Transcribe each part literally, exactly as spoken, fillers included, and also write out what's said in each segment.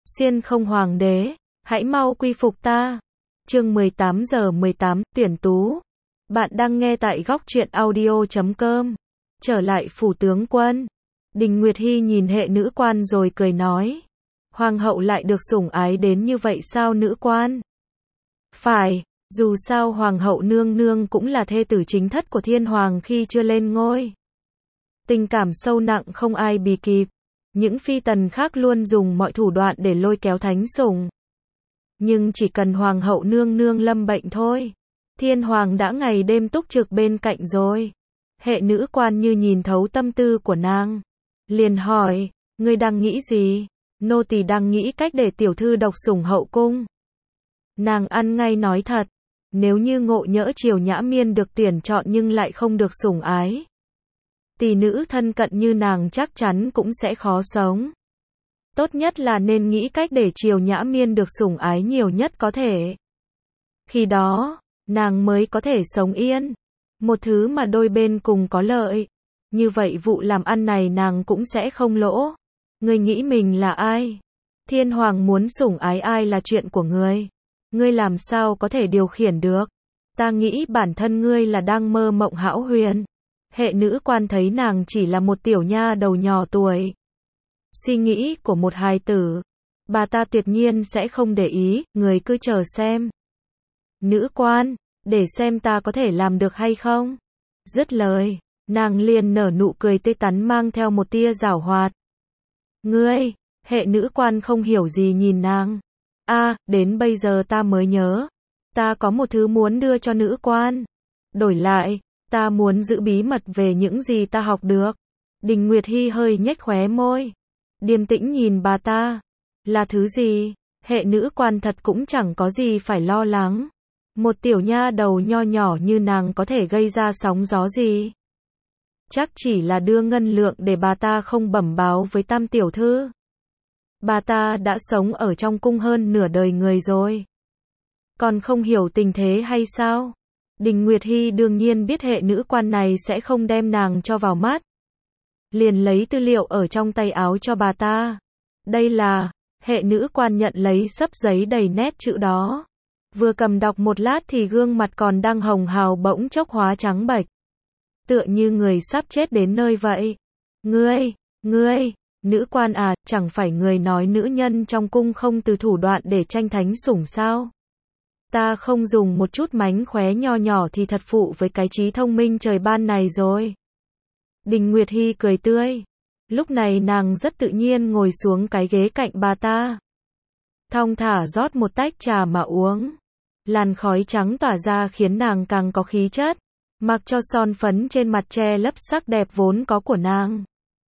Xiên không hoàng đế, hãy mau quy phục ta. Chương mười tám giờ mười tám, tuyển tú. Bạn đang nghe tại góc truyện audio chấm com. Trở lại phủ tướng quân. Đình Nguyệt Hi nhìn hệ nữ quan rồi cười nói. Hoàng hậu lại được sủng ái đến như vậy sao nữ quan? Phải, dù sao hoàng hậu nương nương cũng là thê tử chính thất của thiên hoàng khi chưa lên ngôi. Tình cảm sâu nặng không ai bì kịp. Những phi tần khác luôn dùng mọi thủ đoạn để lôi kéo thánh sủng. Nhưng chỉ cần hoàng hậu nương nương lâm bệnh thôi, thiên hoàng đã ngày đêm túc trực bên cạnh rồi. Hệ nữ quan như nhìn thấu tâm tư của nàng, liền hỏi, ngươi đang nghĩ gì? Nô tỳ đang nghĩ cách để tiểu thư độc sủng hậu cung. Nàng ăn ngay nói thật, nếu như Ngộ Nhỡ Triều Nhã Miên được tuyển chọn nhưng lại không được sủng ái, tỷ nữ thân cận như nàng chắc chắn cũng sẽ khó sống. Tốt nhất là nên nghĩ cách để Triều Nhã Miên được sủng ái nhiều nhất có thể. Khi đó, nàng mới có thể sống yên. Một thứ mà đôi bên cùng có lợi. Như vậy vụ làm ăn này nàng cũng sẽ không lỗ. Ngươi nghĩ mình là ai? Thiên hoàng muốn sủng ái ai là chuyện của ngươi. Ngươi làm sao có thể điều khiển được? Ta nghĩ bản thân ngươi là đang mơ mộng hão huyền. Hệ nữ quan thấy nàng chỉ là một tiểu nha đầu nhỏ tuổi. Suy nghĩ của một hài tử, bà ta tuyệt nhiên sẽ không để ý, người cứ chờ xem. Nữ quan, để xem ta có thể làm được hay không. Dứt lời, nàng liền nở nụ cười tươi tắn mang theo một tia giảo hoạt. Ngươi, hệ nữ quan không hiểu gì nhìn nàng. A, đến bây giờ ta mới nhớ, ta có một thứ muốn đưa cho nữ quan. Đổi lại, ta muốn giữ bí mật về những gì ta học được. Đình Nguyệt Hi hơi nhếch khóe môi, điềm tĩnh nhìn bà ta. Là thứ gì? Hệ nữ quan thật cũng chẳng có gì phải lo lắng. Một tiểu nha đầu nho nhỏ như nàng có thể gây ra sóng gió gì? Chắc chỉ là đưa ngân lượng để bà ta không bẩm báo với tam tiểu thư. Bà ta đã sống ở trong cung hơn nửa đời người rồi. Còn không hiểu tình thế hay sao? Đình Nguyệt Hi đương nhiên biết hệ nữ quan này sẽ không đem nàng cho vào mắt. Liền lấy tư liệu ở trong tay áo cho bà ta. Đây là, hệ nữ quan nhận lấy xấp giấy đầy nét chữ đó. Vừa cầm đọc một lát thì gương mặt còn đang hồng hào bỗng chốc hóa trắng bệch. Tựa như người sắp chết đến nơi vậy. Ngươi, ngươi, nữ quan à, chẳng phải người nói nữ nhân trong cung không từ thủ đoạn để tranh thánh sủng sao? Ta không dùng một chút mánh khóe nho nhỏ thì thật phụ với cái trí thông minh trời ban này rồi. Đình Nguyệt Hi cười tươi. Lúc này nàng rất tự nhiên ngồi xuống cái ghế cạnh bà ta. Thong thả rót một tách trà mà uống. Làn khói trắng tỏa ra khiến nàng càng có khí chất. Mặc cho son phấn trên mặt che lấp sắc đẹp vốn có của nàng.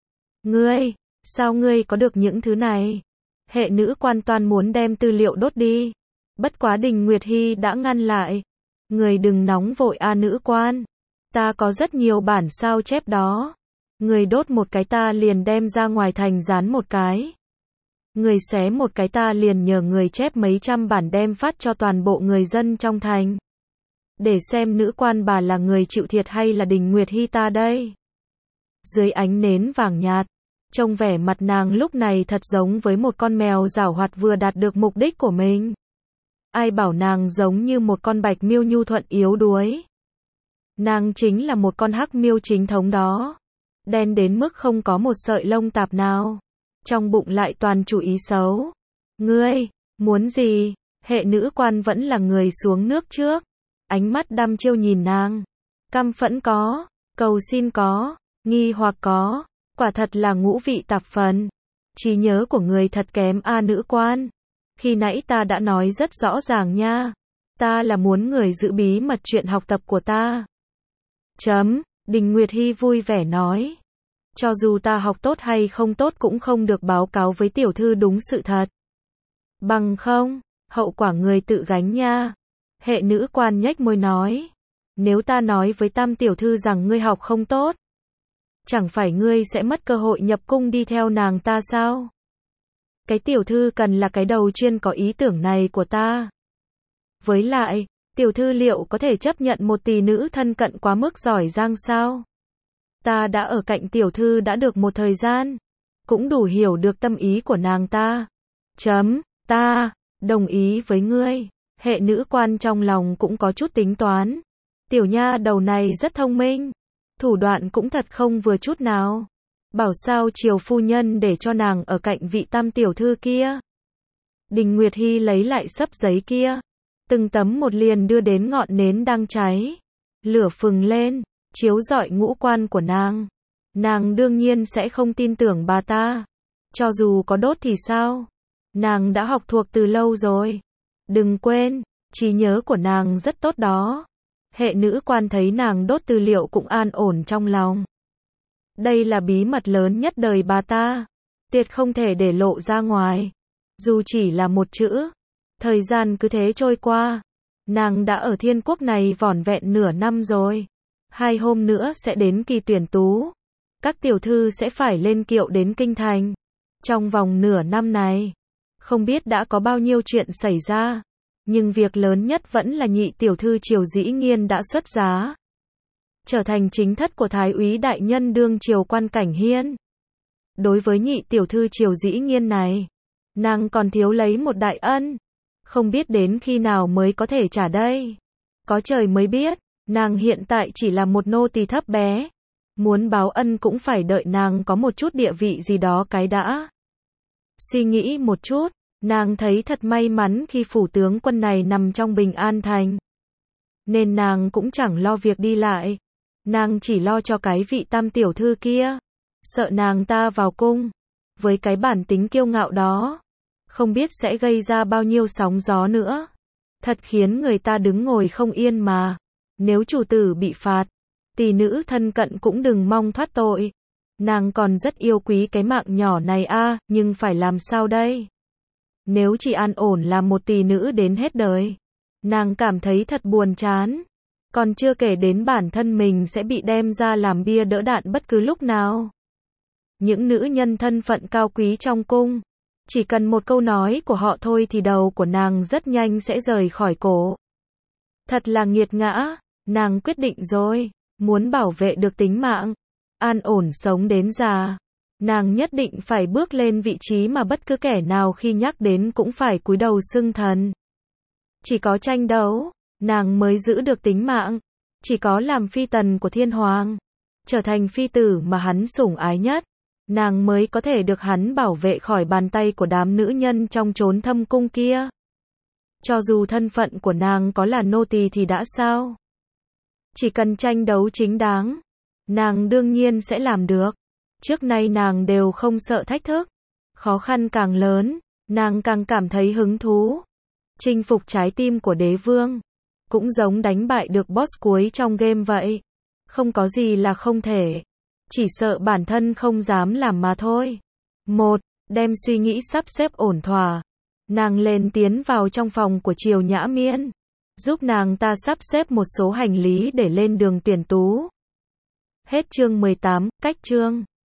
Ngươi, sao ngươi có được những thứ này? Hệ nữ quan toan muốn đem tư liệu đốt đi. Bất quá Đình Nguyệt Hi đã ngăn lại. Người đừng nóng vội a nữ quan. Ta có rất nhiều bản sao chép đó. Người đốt một cái ta liền đem ra ngoài thành dán một cái. Người xé một cái ta liền nhờ người chép mấy trăm bản đem phát cho toàn bộ người dân trong thành. Để xem nữ quan bà là người chịu thiệt hay là Đình Nguyệt Hi ta đây. Dưới ánh nến vàng nhạt, trông vẻ mặt nàng lúc này thật giống với một con mèo giảo hoạt vừa đạt được mục đích của mình. Ai bảo nàng giống như một con bạch miêu nhu thuận yếu đuối. Nàng chính là một con hắc miêu chính thống đó. Đen đến mức không có một sợi lông tạp nào. Trong bụng lại toàn chủ ý xấu. Ngươi, muốn gì? Hệ nữ quan vẫn là người xuống nước trước. Ánh mắt đăm chiêu nhìn nàng. Căm phẫn có, cầu xin có, nghi hoặc có. Quả thật là ngũ vị tạp phần. Trí nhớ của người thật kém a nữ quan. Khi nãy ta đã nói rất rõ ràng nha. Ta là muốn người giữ bí mật chuyện học tập của ta. Chấm, Đình Nguyệt Hi vui vẻ nói. Cho dù ta học tốt hay không tốt cũng không được báo cáo với tiểu thư đúng sự thật. Bằng không, hậu quả người tự gánh nha. Hệ nữ quan nhếch môi nói. Nếu ta nói với tam tiểu thư rằng ngươi học không tốt, chẳng phải ngươi sẽ mất cơ hội nhập cung đi theo nàng ta sao? Cái tiểu thư cần là cái đầu chuyên có ý tưởng này của ta. Với lại, tiểu thư liệu có thể chấp nhận một tỷ nữ thân cận quá mức giỏi giang sao? Ta đã ở cạnh tiểu thư đã được một thời gian, cũng đủ hiểu được tâm ý của nàng ta. Chấm, ta, đồng ý với ngươi. Hệ nữ quan trong lòng cũng có chút tính toán. Tiểu nha đầu này rất thông minh. Thủ đoạn cũng thật không vừa chút nào. Bảo sao Triều phu nhân để cho nàng ở cạnh vị tam tiểu thư kia. Đình Nguyệt Hy lấy lại sấp giấy kia. Từng tấm một liền đưa đến ngọn nến đang cháy. Lửa phừng lên, chiếu rọi ngũ quan của nàng. Nàng đương nhiên sẽ không tin tưởng bà ta. Cho dù có đốt thì sao? Nàng đã học thuộc từ lâu rồi. Đừng quên, trí nhớ của nàng rất tốt đó. Hệ nữ quan thấy nàng đốt tư liệu cũng an ổn trong lòng. Đây là bí mật lớn nhất đời bà ta. Tuyệt không thể để lộ ra ngoài. Dù chỉ là một chữ. Thời gian cứ thế trôi qua. Nàng đã ở thiên quốc này vỏn vẹn nửa năm rồi. Hai hôm nữa sẽ đến kỳ tuyển tú. Các tiểu thư sẽ phải lên kiệu đến kinh thành. Trong vòng nửa năm này, không biết đã có bao nhiêu chuyện xảy ra. Nhưng việc lớn nhất vẫn là nhị tiểu thư Triều Dĩ Nghiên đã xuất giá. Trở thành chính thất của Thái úy đại nhân đương triều Quan Cảnh Hiên. Đối với nhị tiểu thư Triều Dĩ Nghiên này, nàng còn thiếu lấy một đại ân. Không biết đến khi nào mới có thể trả đây. Có trời mới biết, nàng hiện tại chỉ là một nô tỳ thấp bé. Muốn báo ân cũng phải đợi nàng có một chút địa vị gì đó cái đã. Suy nghĩ một chút, nàng thấy thật may mắn khi phủ tướng quân này nằm trong Bình An Thành. Nên nàng cũng chẳng lo việc đi lại. Nàng chỉ lo cho cái vị tam tiểu thư kia. Sợ nàng ta vào cung. Với cái bản tính kiêu ngạo đó, không biết sẽ gây ra bao nhiêu sóng gió nữa. Thật khiến người ta đứng ngồi không yên mà. Nếu chủ tử bị phạt, tỷ nữ thân cận cũng đừng mong thoát tội. Nàng còn rất yêu quý cái mạng nhỏ này a, à, nhưng phải làm sao đây? Nếu chỉ an ổn làm một tỷ nữ đến hết đời, nàng cảm thấy thật buồn chán. Còn chưa kể đến bản thân mình sẽ bị đem ra làm bia đỡ đạn bất cứ lúc nào. Những nữ nhân thân phận cao quý trong cung, chỉ cần một câu nói của họ thôi thì đầu của nàng rất nhanh sẽ rời khỏi cổ. Thật là nghiệt ngã, nàng quyết định rồi, muốn bảo vệ được tính mạng, an ổn sống đến già. Nàng nhất định phải bước lên vị trí mà bất cứ kẻ nào khi nhắc đến cũng phải cúi đầu xưng thần. Chỉ có tranh đấu, nàng mới giữ được tính mạng. Chỉ có làm phi tần của thiên hoàng, trở thành phi tử mà hắn sủng ái nhất, nàng mới có thể được hắn bảo vệ khỏi bàn tay của đám nữ nhân trong chốn thâm cung kia. Cho dù thân phận của nàng có là nô tỳ thì đã sao? Chỉ cần tranh đấu chính đáng, nàng đương nhiên sẽ làm được. Trước nay nàng đều không sợ thách thức. Khó khăn càng lớn, nàng càng cảm thấy hứng thú. Chinh phục trái tim của đế vương, cũng giống đánh bại được boss cuối trong game vậy. Không có gì là không thể. Chỉ sợ bản thân không dám làm mà thôi. Một, đem suy nghĩ sắp xếp ổn thỏa. Nàng lên tiến vào trong phòng của Triều Nhã Miên, giúp nàng ta sắp xếp một số hành lý để lên đường tuyển tú. Hết chương mười tám, cách chương.